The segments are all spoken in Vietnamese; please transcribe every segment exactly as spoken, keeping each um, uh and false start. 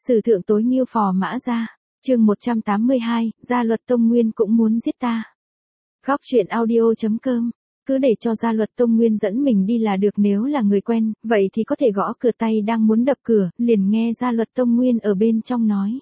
Sử thượng tối Ngưu Phò Mã Gia, chương một trăm tám mươi hai, Gia Luật Tông Nguyên cũng muốn giết ta. Góc truyện audio.com, cứ để cho Gia Luật Tông Nguyên dẫn mình đi là được, nếu là người quen, vậy thì có thể gõ cửa. Tay đang muốn đập cửa, liền nghe Gia Luật Tông Nguyên ở bên trong nói.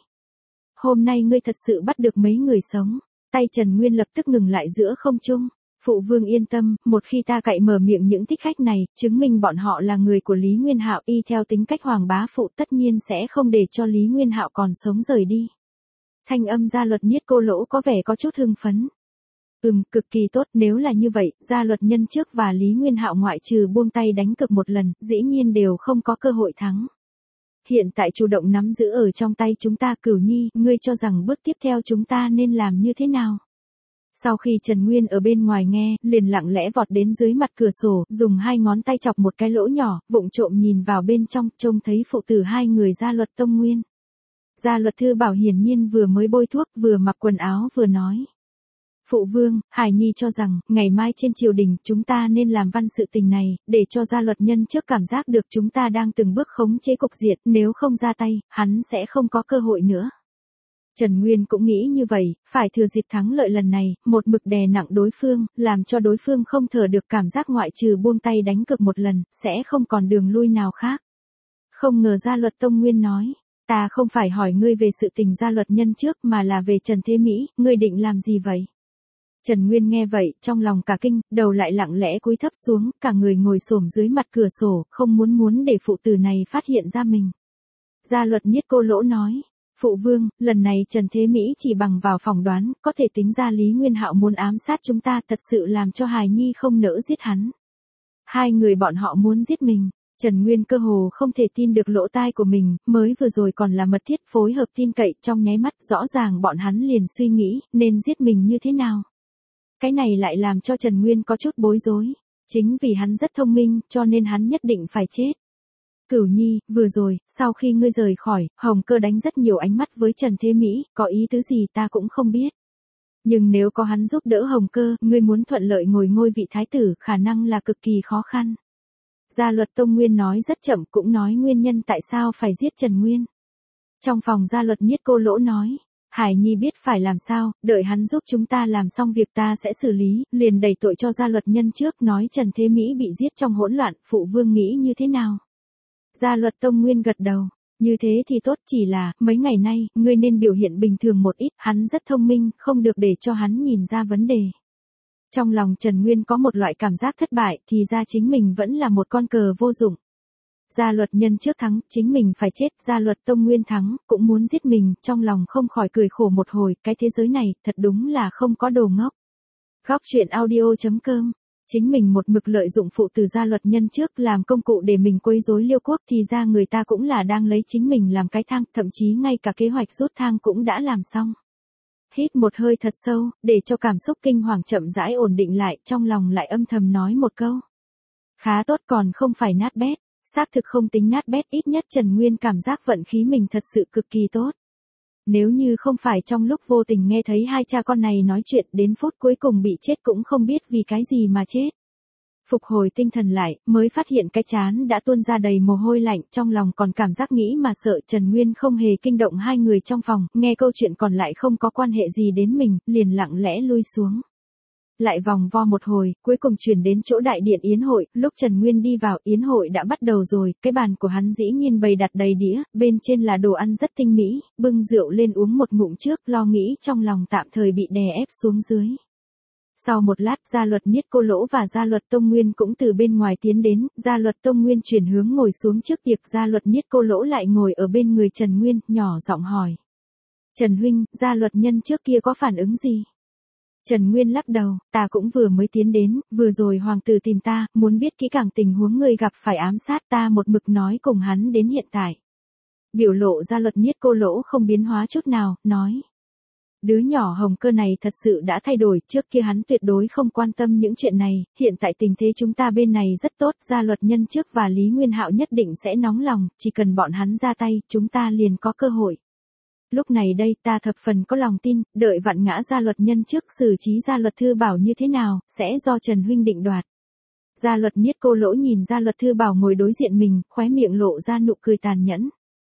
Hôm nay ngươi thật sự bắt được mấy người sống. Tay Trần Nguyên lập tức ngừng lại giữa không trung. Phụ vương yên tâm, một khi ta cậy mở miệng những thích khách này, chứng minh bọn họ là người của Lý Nguyên Hạo, y theo tính cách Hoàng bá phụ tất nhiên sẽ không để cho Lý Nguyên Hạo còn sống rời đi. Thanh âm Gia Luật Niết Cô Lỗ có vẻ có chút hưng phấn. Ừm, cực kỳ tốt, nếu là như vậy, Gia Luật Nhân Trước và Lý Nguyên Hạo ngoại trừ buông tay đánh cược một lần, dĩ nhiên đều không có cơ hội thắng. Hiện tại chủ động nắm giữ ở trong tay chúng ta. Cửu Nhi, ngươi cho rằng bước tiếp theo chúng ta nên làm như thế nào? Sau khi Trần Nguyên ở bên ngoài nghe, liền lặng lẽ vọt đến dưới mặt cửa sổ, dùng hai ngón tay chọc một cái lỗ nhỏ, vụng trộm nhìn vào bên trong, trông thấy phụ tử hai người Gia Luật Tông Nguyên. Gia Luật Thư Bảo hiển nhiên vừa mới bôi thuốc, vừa mặc quần áo vừa nói. Phụ vương, Hải Nhi cho rằng, ngày mai trên triều đình chúng ta nên làm văn sự tình này, để cho Gia Luật Nhân Trước cảm giác được chúng ta đang từng bước khống chế cục diện, nếu không ra tay, hắn sẽ không có cơ hội nữa. Trần Nguyên cũng nghĩ như vậy, phải thừa dịp thắng lợi lần này, một mực đè nặng đối phương, làm cho đối phương không thở được, cảm giác ngoại trừ buông tay đánh cược một lần, sẽ không còn đường lui nào khác. Không ngờ Gia Luật Tông Nguyên nói, ta không phải hỏi ngươi về sự tình Gia Luật Nhân Trước mà là về Trần Thế Mỹ, ngươi định làm gì vậy? Trần Nguyên nghe vậy, trong lòng cả kinh, đầu lại lặng lẽ cúi thấp xuống, cả người ngồi xổm dưới mặt cửa sổ, không muốn muốn để phụ tử này phát hiện ra mình. Gia Luật Niết Cô Lỗ nói, phụ vương, lần này Trần Thế Mỹ chỉ bằng vào phỏng đoán, có thể tính ra Lý Nguyên Hạo muốn ám sát chúng ta, thật sự làm cho Hài Nhi không nỡ giết hắn. Hai người bọn họ muốn giết mình. Trần Nguyên cơ hồ không thể tin được lỗ tai của mình, mới vừa rồi còn là mật thiết phối hợp tin cậy, trong nháy mắt rõ ràng bọn hắn liền suy nghĩ, nên giết mình như thế nào. Cái này lại làm cho Trần Nguyên có chút bối rối. Chính vì hắn rất thông minh, cho nên hắn nhất định phải chết. Cửu Nhi, vừa rồi, sau khi ngươi rời khỏi, Hồng Cơ đánh rất nhiều ánh mắt với Trần Thế Mỹ, có ý tứ gì ta cũng không biết. Nhưng nếu có hắn giúp đỡ Hồng Cơ, ngươi muốn thuận lợi ngồi ngôi vị thái tử, khả năng là cực kỳ khó khăn. Gia Luật Tông Nguyên nói rất chậm, cũng nói nguyên nhân tại sao phải giết Trần Nguyên. Trong phòng Gia Luật Niết Cô Lỗ nói, Hải Nhi biết phải làm sao, đợi hắn giúp chúng ta làm xong việc ta sẽ xử lý, liền đẩy tội cho Gia Luật Nhân Trước, nói Trần Thế Mỹ bị giết trong hỗn loạn, phụ vương nghĩ như thế nào? Gia Luật Tông Nguyên gật đầu, như thế thì tốt, chỉ là, mấy ngày nay, ngươi nên biểu hiện bình thường một ít, hắn rất thông minh, không được để cho hắn nhìn ra vấn đề. Trong lòng Trần Nguyên có một loại cảm giác thất bại, thì ra chính mình vẫn là một con cờ vô dụng. Gia Luật Nhân Trước thắng, chính mình phải chết, Gia Luật Tông Nguyên thắng, cũng muốn giết mình, trong lòng không khỏi cười khổ một hồi, cái thế giới này, thật đúng là không có đồ ngốc. Góc truyện audio.com, chính mình một mực lợi dụng phụ tử Gia Luật Nhân Trước làm công cụ để mình quấy rối Liêu quốc, thì ra người ta cũng là đang lấy chính mình làm cái thang, thậm chí ngay cả kế hoạch rút thang cũng đã làm xong. Hít một hơi thật sâu, để cho cảm xúc kinh hoàng chậm rãi ổn định lại, trong lòng lại âm thầm nói một câu. Khá tốt, còn không phải nát bét. Xác thực không tính nát bét, ít nhất Trần Nguyên cảm giác vận khí mình thật sự cực kỳ tốt. Nếu như không phải trong lúc vô tình nghe thấy hai cha con này nói chuyện, đến phút cuối cùng bị chết cũng không biết vì cái gì mà chết. Phục hồi tinh thần lại, mới phát hiện cái trán đã tuôn ra đầy mồ hôi lạnh, trong lòng còn cảm giác nghĩ mà sợ. Trần Nguyên không hề kinh động hai người trong phòng, nghe câu chuyện còn lại không có quan hệ gì đến mình, liền lặng lẽ lui xuống. Lại vòng vo một hồi, cuối cùng chuyển đến chỗ đại điện yến hội, lúc Trần Nguyên đi vào, yến hội đã bắt đầu rồi, cái bàn của hắn dĩ nhiên bày đặt đầy đĩa, bên trên là đồ ăn rất tinh mỹ, bưng rượu lên uống một ngụm trước, lo nghĩ trong lòng tạm thời bị đè ép xuống dưới. Sau một lát, Gia Luật Niết Cô Lỗ và Gia Luật Tông Nguyên cũng từ bên ngoài tiến đến, Gia Luật Tông Nguyên chuyển hướng ngồi xuống trước tiệc, Gia Luật Niết Cô Lỗ lại ngồi ở bên người Trần Nguyên, nhỏ giọng hỏi. Trần huynh, Gia Luật Nhân Trước kia có phản ứng gì? Trần Nguyên lắc đầu, ta cũng vừa mới tiến đến, vừa rồi hoàng tử tìm ta, muốn biết kỹ càng tình huống người gặp phải ám sát, ta một mực nói cùng hắn đến hiện tại. Biểu lộ Gia Luật Niết Cô Lỗ không biến hóa chút nào, nói. Đứa nhỏ Hồng Cơ này thật sự đã thay đổi, trước kia hắn tuyệt đối không quan tâm những chuyện này, hiện tại tình thế chúng ta bên này rất tốt, Gia Luật Nhân Trước và Lý Nguyên Hạo nhất định sẽ nóng lòng, chỉ cần bọn hắn ra tay, chúng ta liền có cơ hội. Lúc này đây ta thập phần có lòng tin, đợi vạn ngã Gia Luật Nhân Trước xử trí Gia Luật Thư Bảo như thế nào, sẽ do Trần huynh định đoạt. Gia Luật Niết Cô Lỗ nhìn Gia Luật Thư Bảo ngồi đối diện mình, khóe miệng lộ ra nụ cười tàn nhẫn.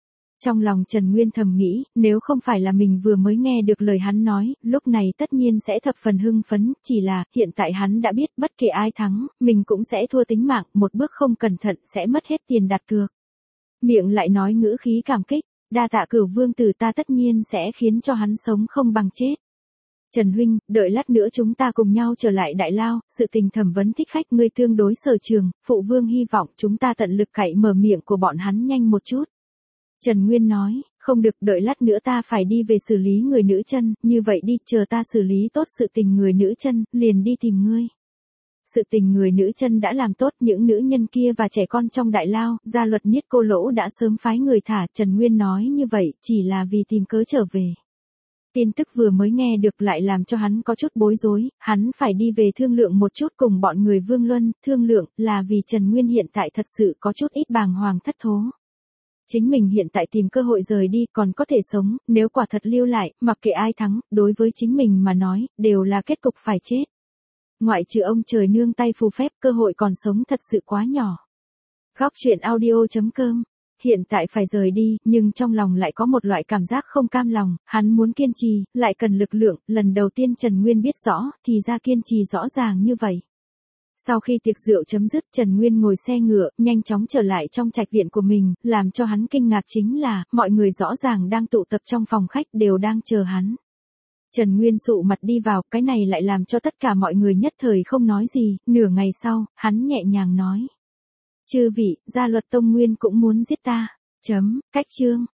Trong lòng Trần Nguyên thầm nghĩ, nếu không phải là mình vừa mới nghe được lời hắn nói, lúc này tất nhiên sẽ thập phần hưng phấn, chỉ là, hiện tại hắn đã biết bất kể ai thắng, mình cũng sẽ thua tính mạng, một bước không cẩn thận sẽ mất hết tiền đặt cược. Miệng lại nói ngữ khí cảm kích, đa tạ Cửu vương tử, ta tất nhiên sẽ khiến cho hắn sống không bằng chết. Trần huynh, đợi lát nữa chúng ta cùng nhau trở lại Đại Lao, sự tình thẩm vấn thích khách ngươi tương đối sở trường, phụ vương hy vọng chúng ta tận lực cậy mở miệng của bọn hắn nhanh một chút. Trần Nguyên nói, không được, đợi lát nữa ta phải đi về xử lý người nữ chân, như vậy đi, chờ ta xử lý tốt sự tình người nữ chân, liền đi tìm ngươi. Sự tình người nữ chân đã làm tốt, những nữ nhân kia và trẻ con trong Đại Lao, gia luật Niết Cô Lỗ đã sớm phái người thả, Trần Nguyên nói như vậy, chỉ là vì tìm cớ trở về. Tin tức vừa mới nghe được lại làm cho hắn có chút bối rối, hắn phải đi về thương lượng một chút cùng bọn người Vương Luân, thương lượng, là vì Trần Nguyên hiện tại thật sự có chút ít bàng hoàng thất thố. Chính mình hiện tại tìm cơ hội rời đi còn có thể sống, nếu quả thật lưu lại, mặc kệ ai thắng, đối với chính mình mà nói, đều là kết cục phải chết. Ngoại trừ ông trời nương tay phù phép, cơ hội còn sống thật sự quá nhỏ. Góc truyện audio chấm com. Hiện tại phải rời đi, nhưng trong lòng lại có một loại cảm giác không cam lòng, hắn muốn kiên trì, lại cần lực lượng, lần đầu tiên Trần Nguyên biết rõ, thì ra kiên trì rõ ràng như vậy. Sau khi tiệc rượu chấm dứt, Trần Nguyên ngồi xe ngựa, nhanh chóng trở lại trong trạch viện của mình, làm cho hắn kinh ngạc chính là, mọi người rõ ràng đang tụ tập trong phòng khách đều đang chờ hắn. Trần Nguyên sụ mặt đi vào, cái này lại làm cho tất cả mọi người nhất thời không nói gì, nửa ngày sau, hắn nhẹ nhàng nói. Chư vị, gia luật Tông Nguyên cũng muốn giết ta. Chấm, cách chương.